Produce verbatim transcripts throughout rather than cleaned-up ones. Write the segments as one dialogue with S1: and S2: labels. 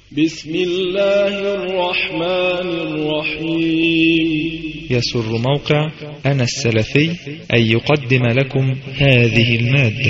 S1: بسم الله الرحمن الرحيم.
S2: يسر موقع أنا السلفي أن يقدم لكم هذه المادة.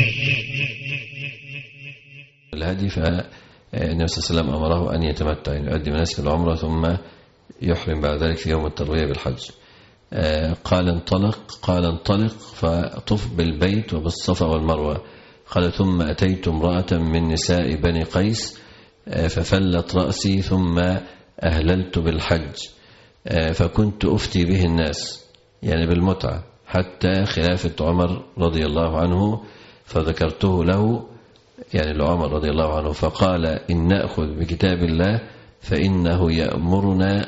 S3: الهدي فالنبي صلى الله عليه وسلم أمره أن يتمتع، يعني يؤدي مناسك العمرة ثم يحرم بعد ذلك في يوم التروية بالحج. قال انطلق قال انطلق فطف بالبيت وبالصفا والمروة. قال ثم أتيت امرأة من نساء بني قيس ففلت رأسي ثم أهللت بالحج، فكنت أفتي به الناس يعني بالمتعة حتى خلافة عمر رضي الله عنه، فذكرته له يعني لعمر رضي الله عنه، فقال إن نأخذ بكتاب الله فإنه يأمرنا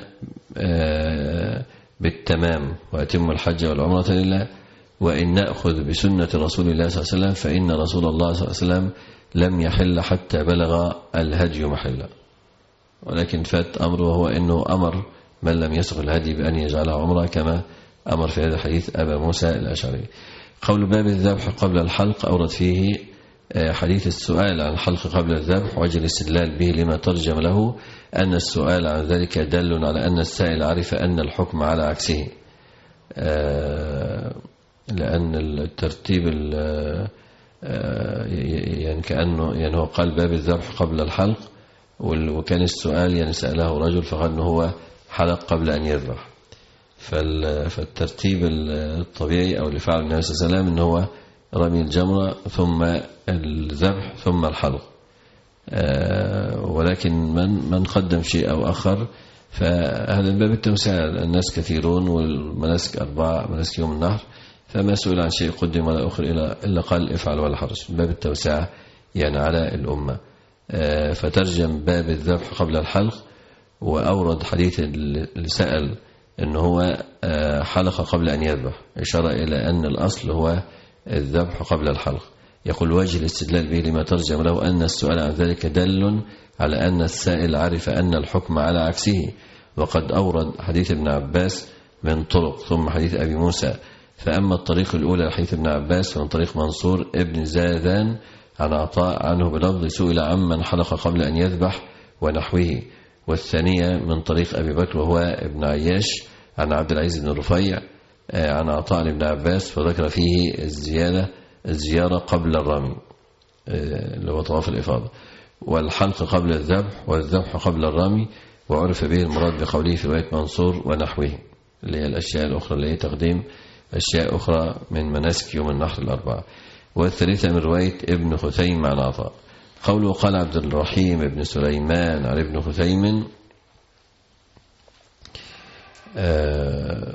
S3: بالتمام وأتم الحج والعمرة لله، وإن نأخذ بسنة رسول الله صلى الله عليه وسلم فإن رسول الله صلى الله عليه وسلم لم يحل حتى بلغ الهدي محلا. ولكن فات أمره وهو أنه أمر من لم يسق الهدي بأن يجعلها عمرة كما أمر في هذا الحديث أبا موسى الأشعري. قول باب الذبح قبل الحلق أورد فيه حديث السؤال عن الحلق قبل الذبح وجه الاستدلال به لما ترجم له أن السؤال عن ذلك دل على أن السائل عرف أن الحكم على عكسه، لأن الترتيب يعني كأنه يعني هو قال باب الذبح قبل الحلق، وكان السؤال يعني سأله رجل فقال أنه هو حلق قبل أن يذبح، فالترتيب الطبيعي أو اللي فعل النبي صلى الله عليه وسلم أنه هو رمي الجمرة ثم الذبح ثم الحلق. ولكن من من قدم شيء أو آخر فهذا باب التوسعة، الناس كثيرون والمناسك أربعة مناسك يوم النحر، فما سئل عن شيء قدم ولا أخر إلا قال افعل ولا حرج، باب التوسعة يعني على الأمة. فترجم باب الذبح قبل الحلق، وأورد حديث اللي سأل أنه هو حلق قبل أن يذبح، إشارة إلى أن الأصل هو الذبح قبل الحلق. يقول وجه الاستدلال به لما ترجم له أن السؤال عن ذلك دل على أن السائل عرف أن الحكم على عكسه، وقد أورد حديث ابن عباس من طرق ثم حديث أبي موسى. فأما الطريق الأولى حديث ابن عباس فمن طريق منصور ابن زاذان عن عطاء عنه بلفظ سئل عمن حلق قبل أن يذبح ونحوه، والثانية من طريق أبي بكر وهو ابن عياش عن عبد العزيز بن رفيع عن عطاء ابن عباس، فذكر فيه الزيادة الزيارة قبل الرمي اللي هو طواف الإفاضة، والحلق قبل الذبح والذبح قبل الرمي، وعرف به المراد بقوله في رواية منصور ونحوه اللي هي الأشياء الأخرى اللي هي تقديم أشياء أخرى من مناسك يوم النحر الأربعة. والثالثة من رواية ابن خثيم عن عطاء. قوله قال عبد الرحيم بن سليمان عن ابن خثيم آه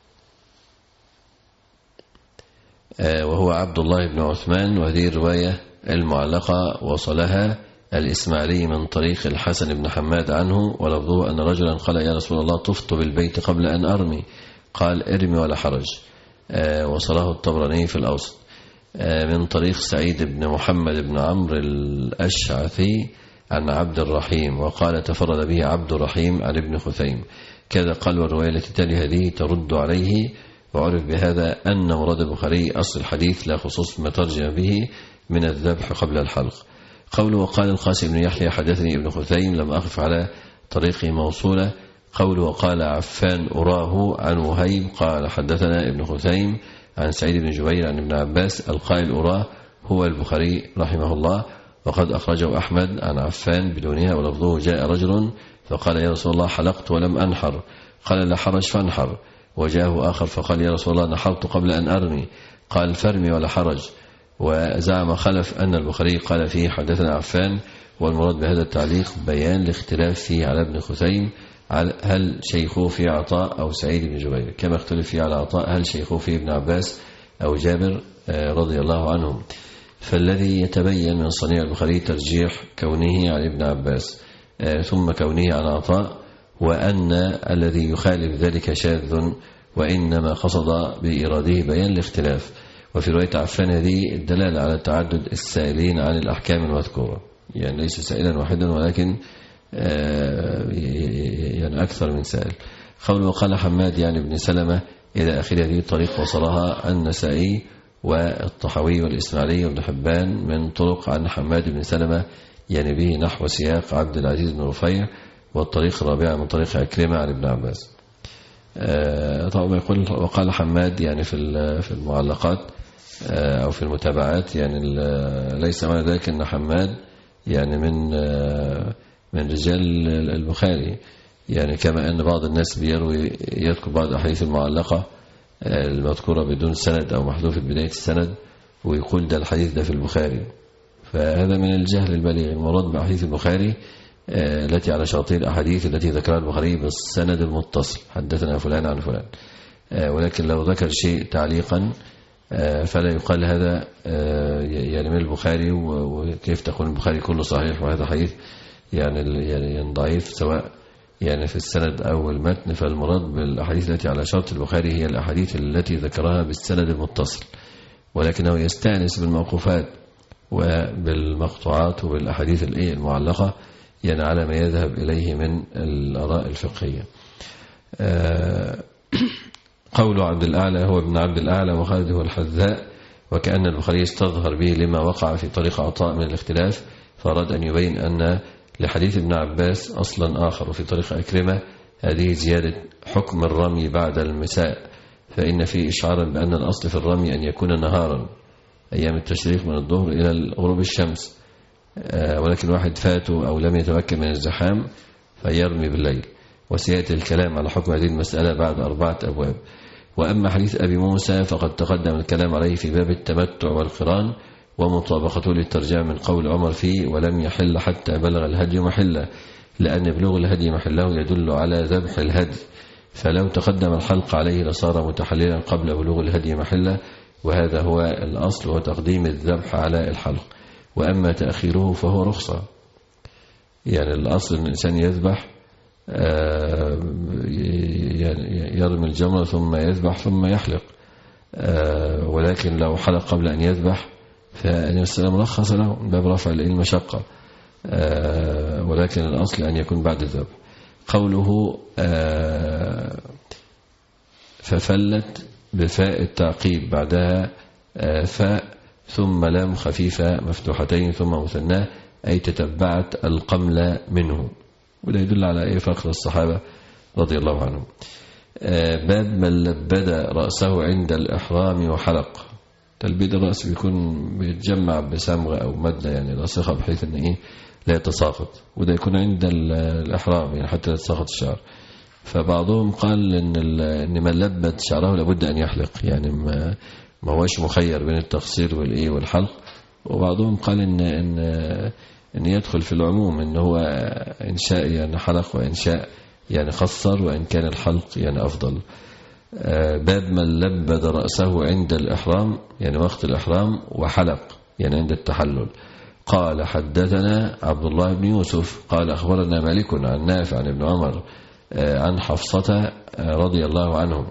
S3: آه وهو عبد الله بن عثمان، وهذه الرواية المعلقة وصلها الإسماعيلي من طريق الحسن بن حماد عنه، ولفظه أن رجلا قال يا رسول الله طفت بالبيت قبل أن أرمي، قال ارمي ولا حرج. آه وصله الطبراني في الأوسط آه من طريق سعيد بن محمد بن عمرو الأشعثي عن عبد الرحيم، وقال تفرد به عبد الرحيم عن ابن خثيم كذا قال. والرواية التي تلي هذه ترد عليه، وعرف بهذا أن مراد البخاري أصل الحديث لا خصوص ما ترجم به من الذبح قبل الحلق. قوله وقال القاسم بن يحيى حدثني ابن خثيم لم أقف على طريقه موصولة. قوله وقال عفان أراه عن وهيب قال حدثنا ابن خثيم عن سعيد بن جبير عن ابن عباس، القائل أراه هو البخاري رحمه الله، وقد أخرجه أحمد عن عفان بدونها، ولفظه جاء رجل فقال يا رسول الله حلقت ولم أنحر، قال لا حرج فانحر. وجاءه آخر فقال يا رسول الله نحرت قبل أن أرمي، قال فارمي ولا حرج. وزعم خلف أن البخاري قال فيه حدثنا عفان، والمراد بهذا التعليق بيان الاختلاف فيه على ابن خثيم هل شيخه في عطاء أو سعيد بن جبير، كما اختلف فيه على عطاء هل شيخه في ابن عباس أو جابر رضي الله عنهم. فالذي يتبين من صنيع البخاري ترجيح كونه عن ابن عباس ثم كونه عن عطاء، وأن الذي يخالف ذلك شاذ، وإنما قصد بإراده بيان الاختلاف. وفي رواية عفان هذه الدلالة على تعدد السائلين عن الأحكام المذكورة، يعني ليس سائلا واحدا ولكن يعني أكثر من سائل. قوله وقال حماد يعني ابن سلمة إلى آخر هذه الطريق وصلها النسائي والطحاوي والإسماعيلي وابن حبان من طرق عن حماد بن سلمة يعني به نحو سياق عبد العزيز بن رفيع، والطريق الرابعة من طريق عكرمة عن ابن عباس. طبعا يقول وقال حماد يعني في في المعلقات أو في المتابعات، يعني ليس معنى ذلك أن حماد يعني من من رجال البخاري، يعني كما أن بعض الناس بيروي يذكر بعض الأحاديث المعلقة المذكورة بدون سند أو محذوف بداية السند ويقول ده الحديث ده في البخاري، فهذا من الجهل البليغ. المراد بأحاديث البخاري التي على شرطي الأحاديث التي ذكرها البخاري بالسند المتصل، حدثنا فلان عن فلان. ولكن لو ذكر شيء تعليقا فلا يقال هذا يعني من البخاري، وكيف تكون البخاري كله صحيح وهذا حديث يعني يعني ضعيف سواء يعني في السند أو المتن. فالمراد بالأحاديث التي على شرط البخاري هي الأحاديث التي ذكرها بالسند المتصل، ولكنه يستأنس بالموقوفات وبالمقطوعات وبالأحاديث المعلقة يعني على ما يذهب إليه من الآراء الفقهية. قول عبد الأعلى هو ابن عبد الأعلى وخالد هو الحذاء، وكأن البخاري استظهر به لما وقع في طريق عطاء من الاختلاف، فأراد أن يبين أن لحديث ابن عباس أصلا آخر وفي طريق أكرمة، هذه زيادة حكم الرمي بعد المساء، فإن فيه إشعارا بأن الأصل في الرمي أن يكون نهارا أيام التشريق من الظهر إلى غروب الشمس، ولكن واحد فاته أو لم يتمكن من الزحام فيرمي بالليل. وسيأتي الكلام على حكم هذه المسألة بعد أربعة أبواب. وأما حديث أبي موسى فقد تقدم الكلام عليه في باب التمتع والقران، ومطابقته للترجمة من قول عمر فيه ولم يحل حتى بلغ الهدي محله، لأن بلوغ الهدي محله يدل على ذبح الهدي، فلو تقدم الحلق عليه لصار متحللا قبل بلوغ الهدي محله، وهذا هو الأصل وتقديم الذبح على الحلق. وأما تأخيره فهو رخصة، يعني الأصل أن الإنسان يذبح يرمي الجمرة ثم يذبح ثم يحلق، ولكن لو حلق قبل أن يذبح فالنبي صلى الله عليه وسلم رخص له باب رفع المشقة، ولكن الأصل أن يكون بعد الذبح. قوله ففلت بفاء التعقيب بعدها فاء ثم لام خفيفة مفتوحتين ثم مثناه، أي تتبعت القمل منه، وده يدل على أي فخر الصحابة رضي الله عنهم. باب من لبد رأسه عند الإحرام وحلق. تلبيد الرأس بيكون بيتجمع بسمغة أو مادة يعني لاصقة بحيث أن إيه لا يتساقط، وده يكون عند الإحرام يعني حتى لا يتساقط الشعر. فبعضهم قال إن إن من لبد شعره لابد أن يحلق، يعني ما ما هوش مخير بين التقصير والإيه والحلق. وبعضهم قال إن إن إن يدخل في العموم إن هو إنشاء يعني حلق وإنشاء يعني خصر، وإن كان الحلق يعني أفضل. باب من لبد رأسه عند الإحرام يعني وقت الإحرام وحلق يعني عند التحلل. قال حدثنا عبد الله بن يوسف قال أخبرنا مالك عن نافع عن ابن عمر عن حفصة رضي الله عنهم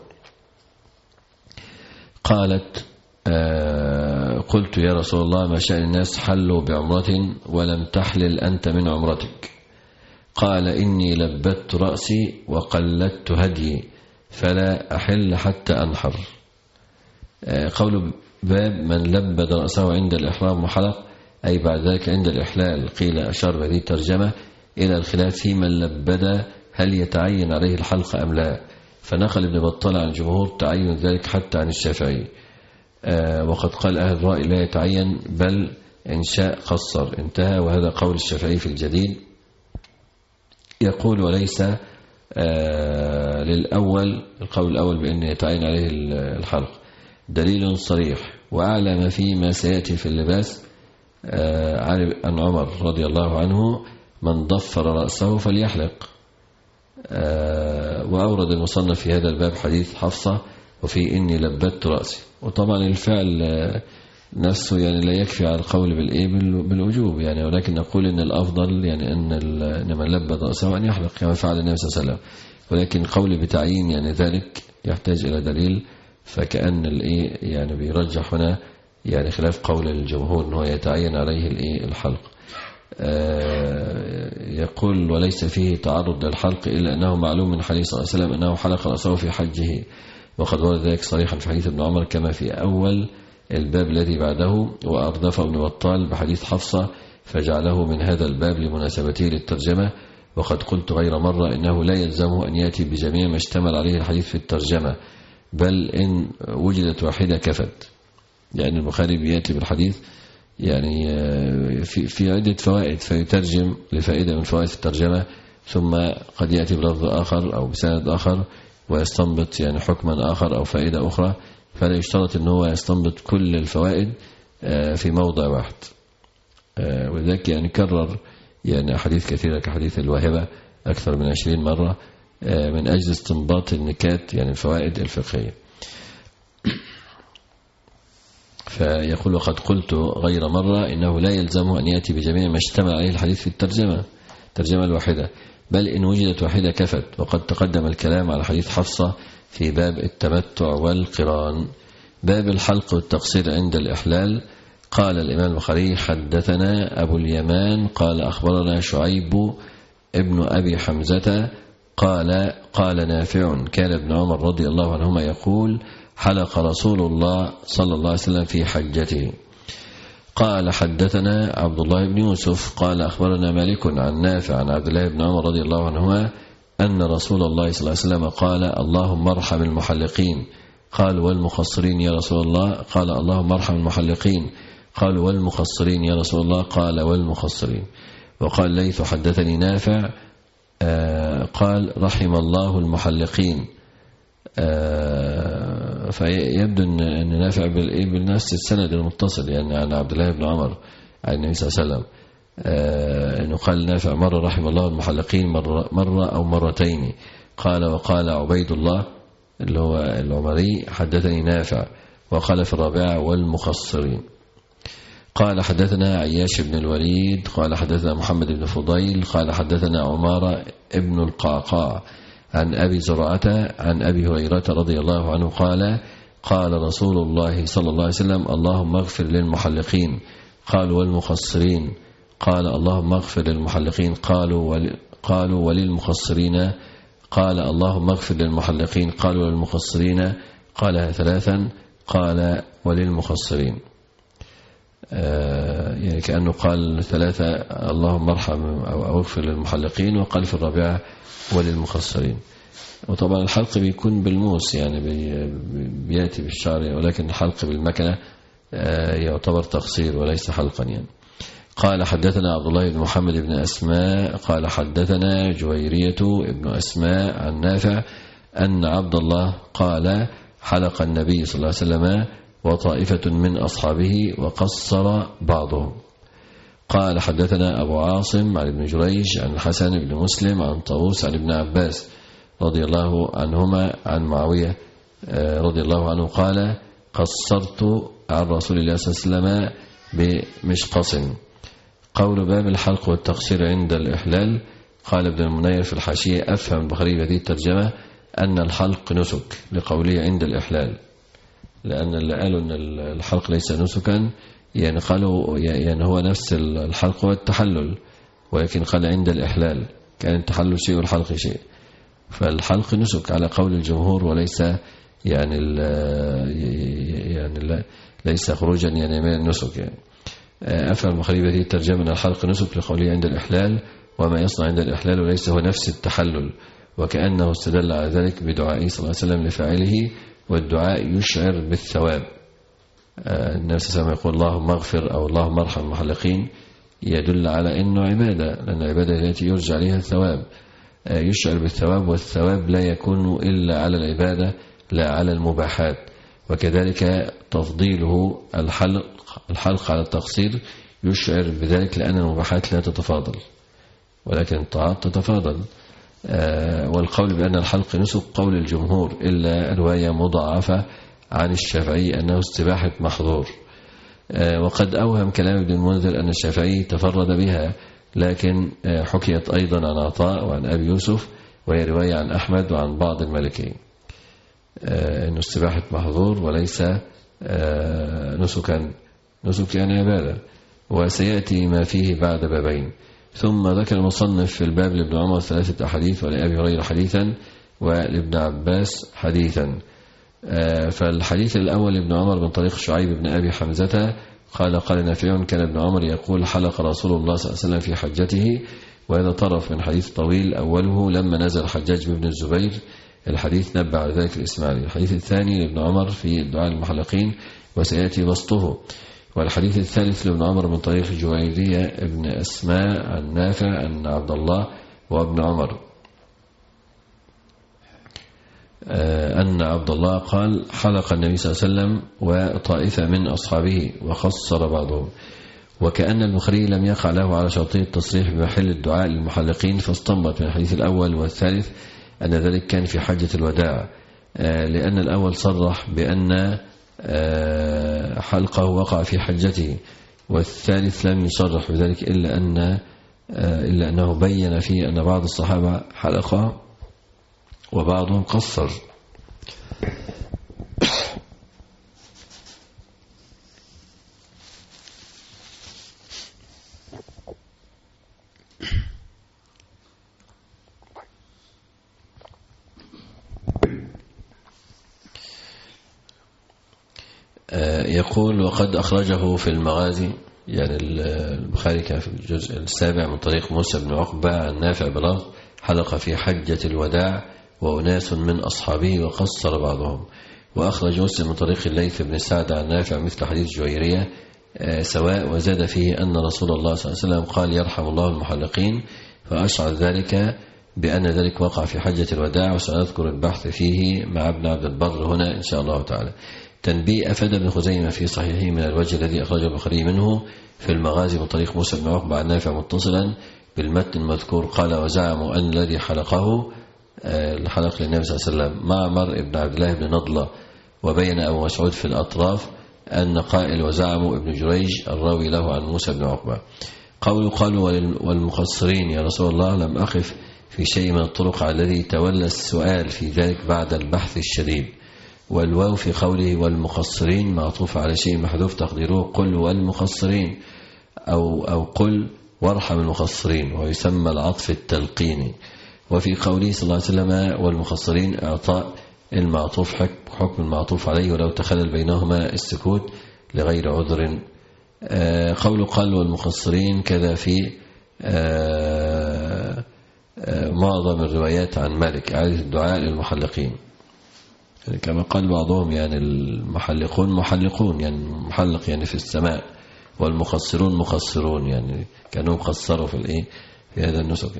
S3: قالت قلت يا رسول الله ما شأن الناس حلوا بعمرة ولم تحلل أنت من عمرتك؟ قال إني لبدت رأسي وقلدت هدي فلا أحل حتى أنحر. قول باب من لبد رأسه عند الإحرام وحلق أي بعد ذلك عند الإحلال. قيل أشار بهذه الترجمة إلى الخلاف في من لبد هل يتعين عليه الحلق أم لا، فنقل ابن بطال عن الجمهور تعين ذلك حتى عن الشافعي، وقد قال أهل الرأي لا يتعين بل إن شاء قصر انتهى، وهذا قول الشافعي في الجديد. يقول وليس آه للأول القول الأول بأن يتعين عليه الحلق دليل صريح، وأعلى ما فيه ما سيأتي في اللباس آه عن عمر رضي الله عنه من ضفر رأسه فليحلق. آه وأورد المصنف في هذا الباب حديث حفصة وفي إني لبدت رأسي. وطبعا الفعل آه نفسه يعني لا يكفي على القول بالإيه بالوجوب يعني، ولكن نقول إن الأفضل يعني أن إن من لبد رأسه أن يحلق كما فعل النبي صلى الله عليه وسلم، ولكن قول بتعيين يعني ذلك يحتاج إلى دليل، فكأن الإيه يعني بيرجح هنا يعني خلاف قول الجمهور أنه يتعين عليه الإيه الحلق. آه يقول وليس فيه تعرض للحلق إلا أنه معلوم من حديث صلى الله عليه وسلم أنه حلق رأسه في حجه، وقد ورد ذلك صريحا في حديث ابن عمر كما في أول الباب الذي بعده. وأردف ابن بطال بحديث حفصة فجعله من هذا الباب لمناسبته للترجمة. وقد قلت غير مرة إنه لا يلزمه أن يأتي بجميع ما اشتمل عليه الحديث في الترجمة، بل إن وجدت واحدة كفت. يعني البخاري بيأتي بالحديث يعني في في عدة فوائد فيترجم لفائدة من فوائد الترجمة، ثم قد يأتي بلفظ آخر أو بسند آخر ويستنبط يعني حكما آخر أو فائدة أخرى، فلا يشترط أنه هو يستنبط كل الفوائد في موضع واحد. ولذلك يعني كرر يعني أحاديث كثيرة كحديث الواهبة أكثر من عشرين مرة من أجل استنباط النكات يعني الفوائد الفقهية. فيقول وقد قلت غير مرة إنه لا يلزمه أن يأتي بجميع ما اشتمل عليه الحديث في الترجمة الترجمة الواحدة، بل إن وجدت واحدة كفت. وقد تقدم الكلام على حديث حفصة في باب التمتع والقران. باب الحلق والتقصير عند الإحلال. قال الإمام البخاري حدثنا أبو اليمان قال أخبرنا شعيب ابن أبي حمزة قال قال نافع كان ابن عمر رضي الله عنهما يقول حلق رسول الله صلى الله عليه وسلم في حجته. قال حدثنا عبد الله بن يوسف قال أخبرنا مالك عن نافع عن عبد الله بن عمر رضي الله عنهما أن رسول الله صلى الله عليه وسلم قال اللهم ارحم المحلقين. قال والمقصرين يا رسول الله؟ قال اللهم ارحم المحلقين. قال والمقصرين يا رسول الله؟ قال والمقصرين. وقال ليث حدثني نافع آه قال رحم الله المحلقين. آه فيبدو أن نافع بالنفس السند المتصل يعني عن عبد الله بن عمر عن النبي صلى الله عليه وسلم آه أنه قال نافع مرة رحم الله المحلقين مرة, مرة أو مرتين. قال وقال عبيد الله اللي هو العمري حدثني نافع. وقال في الرابعة والمقصرين. قال حدثنا عياش بن الوليد قال حدثنا محمد بن فضيل قال حدثنا عمارة ابن القعقاع عن أبي زرعة عن أبي هريرة رضي الله عنه قال قال رسول الله صلى الله عليه وسلم اللهم اغفر للمحلقين. قالوا والمقصرين؟ قال اللهم اغفر للمحلقين. قالوا ول... قالوا وللمقصرين؟ قال اللهم اغفر للمحلقين. قالوا وللمقصرين؟ قالها ثلاثا. قال وللمقصرين. آه يعني كأنه قال ثلاثة اللهم ارحم أو اغفر للمحلقين، وقال في الرابعة وللمقصرين. وطبعا الحلق بيكون بالموس يعني بي بيأتي بالشعر، ولكن الحلق بالمكنة آه يعتبر تقصير وليس حلقا يعني. قال حدثنا عبد الله بن محمد بن أسماء قال حدثنا جويرية ابن أسماء عن نافع أن عبد الله قال حلق النبي صلى الله عليه وسلم وطائفة من أصحابه وقصر بعضهم. قال حدثنا أبو عاصم عن ابن جريج عن الحسن بن مسلم عن طاووس عن ابن عباس رضي الله عنهما عن معاوية رضي الله عنه قال قصرت عن رسول الله صلى الله عليه وسلم بمشقص. قول باب الحلق والتقصير عند الإحلال. قال ابن المنير في الحاشية أفهم البخاري هذه الترجمة أن الحلق نسك لقوله عند الإحلال، لأن اللي قالوا أن الحلق ليس نسكا يعني قالوا يعني هو نفس الحلق والتحلل، ولكن قال عند الإحلال كان التحلل شيء والحلق شيء، فالحلق نسك على قول الجمهور وليس يعني يعني ليس خروجا يعني من النسك يعني. أفهم البخاري هذه الترجمة أن الحلق نسك لقوله عند الإحلال، وما يصنع عند الإحلال وليس هو نفس التحلل، وكأنه استدل على ذلك بدعائه صلى الله عليه وسلم لفاعله، والدعاء يشعر بالثواب. النبي صلى الله عليه وسلم يقول اللهم اغفر أو اللهم ارحم المحلقين، يدل على أنه عبادة، لأن العبادة التي يرجع عليها الثواب يشعر بالثواب، والثواب لا يكون إلا على العبادة لا على المباحات. وكذلك تفضيله الحلق الحلق على التقصير يشعر بذلك، لأن المباحات لا تتفاضل ولكن الطاعات تتفاضل. والقول بأن الحلق نسك قول الجمهور، إلا رواية مضاعفة عن الشافعي أنه استباحة محظور. وقد أوهم كلام ابن المنذر أن الشافعي تفرد بها، لكن حكيت أيضا عن عطاء وعن أبي يوسف، وهي رواية عن أحمد وعن بعض المالكيين أنه استباحة محظور وليس نسكا. نسك يعني عبادة، وسيأتي ما فيه بعد بابين. ثم ذكر المصنف في الباب لابن عمر ثلاثة أحاديث، ولأبي هريرة حديثا، ولابن عباس حديثا. فالحديث الأول ابن عمر من طريق شعيب بن أبي حمزة قال قال نافع كان ابن عمر يقول حلق رسول الله صلى الله عليه وسلم في حجته. وهذا طرف من حديث طويل أوله لما نزل حجاج بن الزبير، الحديث نبع على ذلك الإسماعيلي. الحديث الثاني لابن عمر في الدعاء المحلقين وسيأتي بسطه. والحديث الثالث لابن عمر من طريق جويرية ابن أسماء عن نافع أن عبد الله وابن عمر أن عبد الله قال حلق النبي صلى الله عليه وسلم وطائفة من أصحابه وخصر بعضهم. وكأن البخاري لم يقع له على شرطي التصريح بمحل الدعاء للمحلقين، فاستنبط من الحديث الأول والثالث أن ذلك كان في حجة الوداع، لأن الأول صرح بأن حلقه وقع في حجته، والثالث لم يصرح بذلك إلا أن إلا أنه بين فيه أن بعض الصحابة حلق وبعضهم قصر. يقول وقد أخرجه في المغازي، يعني البخاري كان في الجزء السابع من طريق موسى بن عقبة عن نافع بلفظ حلق في حجة الوداع وأناس من أصحابه وقصر بعضهم. وأخرج مسلم من طريق الليث بن سعد عن نافع مثل حديث جويرية سواء، وزاد فيه أن رسول الله صلى الله عليه وسلم قال يرحم الله المحلقين، فأشعر ذلك بأن ذلك وقع في حجة الوداع، وسنذكر البحث فيه مع ابن عبد البر هنا إن شاء الله تعالى. تنبيه أفاد ابن خزيمة في صحيحه من الوجه الذي أخرجه البخاري منه في المغازي من طريق موسى بن عقبة عن نافع متصلا بالمتن المذكور قال وزعموا أن الذي حلقه الحلق للنبي صلى الله عليه وسلم معمر ابن عبد الله بن نضلة. وبين أبو مسعود في الأطراف أن قائل وزعموا ابن جريج الراوي له عن موسى بن عقبة. قولوا قالوا والمخصرين يا رسول الله لم أقف في شيء من الطرق على الذي تولى السؤال في ذلك بعد البحث الشديد. والواو في قوله والمخصرين معطوف على شيء محذوف تقديره قل والمخصرين أو, أو قل وارحم المخصرين، ويسمى العطف التلقيني. وفي قوله صلى الله عليه وسلم والمخصرين إعطاء المعطوف حكم المعطوف عليه ولو تخلل بينهما السكوت لغير عذر. آه قول قال والمخصرين كذا في آه آه معظم الروايات عن مالك إعادة الدعاء للمحلقين، يعني كما قال بعضهم يعني المحلقون محلقون يعني محلق يعني في السماء، والمخصرون مخصرون يعني كانوا مخصروا في الايه في هذا النسك.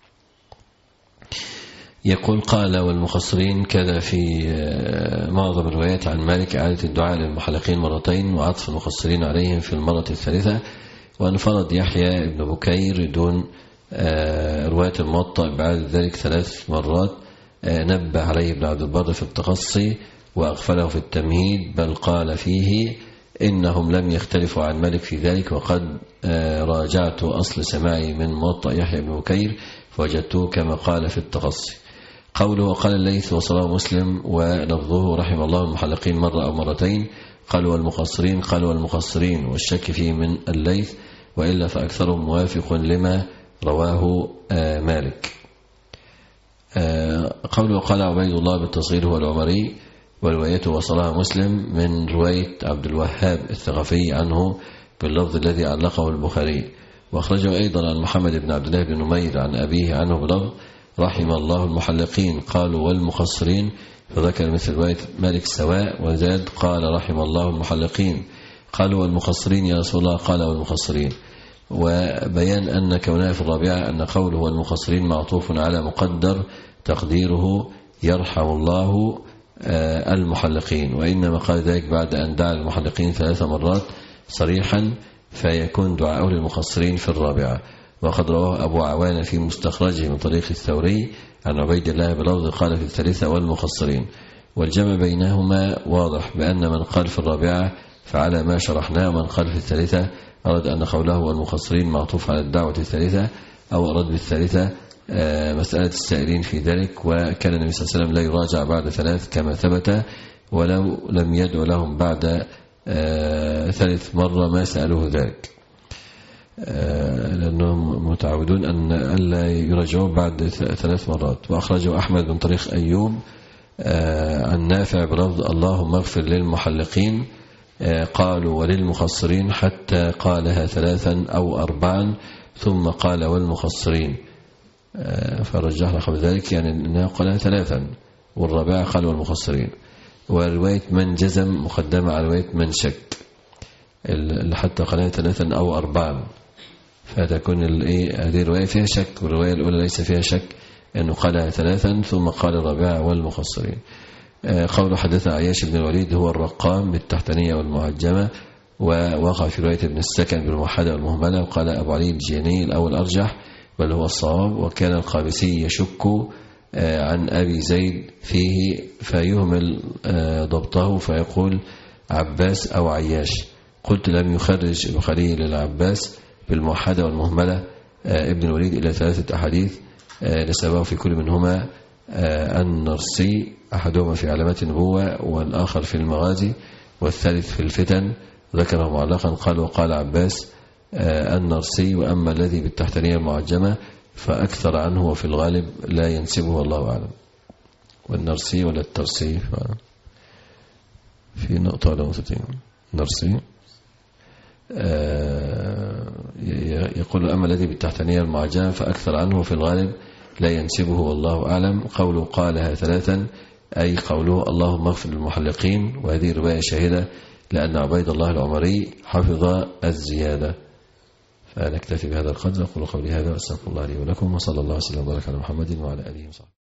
S3: يقول قال والمخصرين كذا في معظم الروايات عن مالك إعادة الدعاء للمحلقين مرتين وعطف المخصرين عليهم في المرة الثالثة. وانفرد يحيى ابن بكير دون رواية الموطأ بعد ذلك ثلاث مرات، نبه عليه ابن عبد البر في التقصي وأغفله في التمهيد، بل قال فيه إنهم لم يختلفوا عن مالك في ذلك، وقد راجعت أصل سماعي من موطأ يحيى بن بكير فوجدته كما قال في التقصي. قوله وقال الليث وصلاه مسلم ولفظه رحم الله المحلقين مرة أو مرتين، قالوا والمخصرين قالوا والمخصرين، والشك فيه من الليث، وإلا فأكثرهم موافق لما رواه مالك. قوله وقال عبيد الله بالتصغير هو العمري، وروايته وصلها مسلم من رواية عبد الوهاب الثقفي عنه باللفظ الذي علقه البخاري. وأخرجه أيضا عن محمد بن عبد الله بن نمير عن أبيه عنه بلفظ رحم الله المحلقين قالوا والمخصرين، فذكر مثل رواية مالك سواء، وزاد قال رحم الله المحلقين قالوا والمخصرين يا رسول الله قال والمخصرين. وبيان أن كونها في الرابعة أن قوله والمخصرين معطوف على مقدر تقديره يرحم الله المحلقين، وإنما قال ذلك بعد أن دعا المحلقين ثلاث مرات صريحا، فيكون دعاءه للمخصرين في الرابعة. وقد رواه أبو عوان في مستخرجه من طريق الثوري عن عبيد الله بلفظ قال في الثالثة والمخصرين، والجمع بينهما واضح بأن من قال في الرابعة فعلى ما شرحناه، ومن قال في الثالثة أراد أن قوله والمخصرين معطوف على الدعوة الثالثة، أو أراد بالثالثة مسألة السائلين في ذلك. وكان النبي صلى الله عليه وسلم لا يراجع بعد ثلاث كما ثبت، ولو لم يدعو لهم بعد ثالث مرة ما سألوه ذلك، لأنهم متعودون أن ألا يراجعوا بعد ثلاث مرات. وأخرجوا أحمد بن طريق أيوب عن نافع بلفظ اللهم اغفر للمحلقين قالوا وللمخصرين حتى قالها ثلاثا أو أربعا ثم قال والمخصرين، فرجحنا قبل ذلك يعني أنه قالها ثلاثا والرابعة قال والمخصرين. ورواية من جزم مقدمة على رواية من شك، اللي حتى قالها ثلاثا أو أربعا، فتكون هذه الرواية فيها شك، والرواية الأولى ليس فيها شك أنه قالها ثلاثا ثم قال الرابعة والمخصرين. قول حدثنا عياش بن الوليد هو الرقام بالتحتانية والمعجمة، ووقع في رواية ابن السكن بالموحدة والمهملة، وقال أبو علي الجيني الأول أرجح بل هو الصواب. وكان القابسي يشك عن أبي زيد فيه فيهمل ضبطه فيقول عباس أو عياش. قلت لم يخرج البخاري للعباس بالموحدة والمهملة ابن الوليد إلى ثلاثة أحاديث نسبه في كل منهما النرسي، أحدهما في علامات النبوة والآخر في المغازي والثالث في الفتن، ذكره معلقا. قال وقال عباس النرسي، وأما الذي بالتحتانية المعجمة فأكثر عنه وفي الغالب لا ينسبه والله أعلم. والنرسي ولا الترسي في نقطة ولا نقطتين. النرسي يقول أما الذي بالتحتانية المعجمة فأكثر عنه وفي الغالب لا ينسبه والله أعلم. قوله قالها ثلاثا أي قوله اللهم اغفر للمحلقين، وهذه رواية شاهدة لأن عبيد الله العمري حفظ الزيادة. فنكتفي بهذا القدر. أقول قولي هذا وأستغفر الله لي ولكم، وصلى الله وسلم وبارك على محمد وعلى آله وصحبه.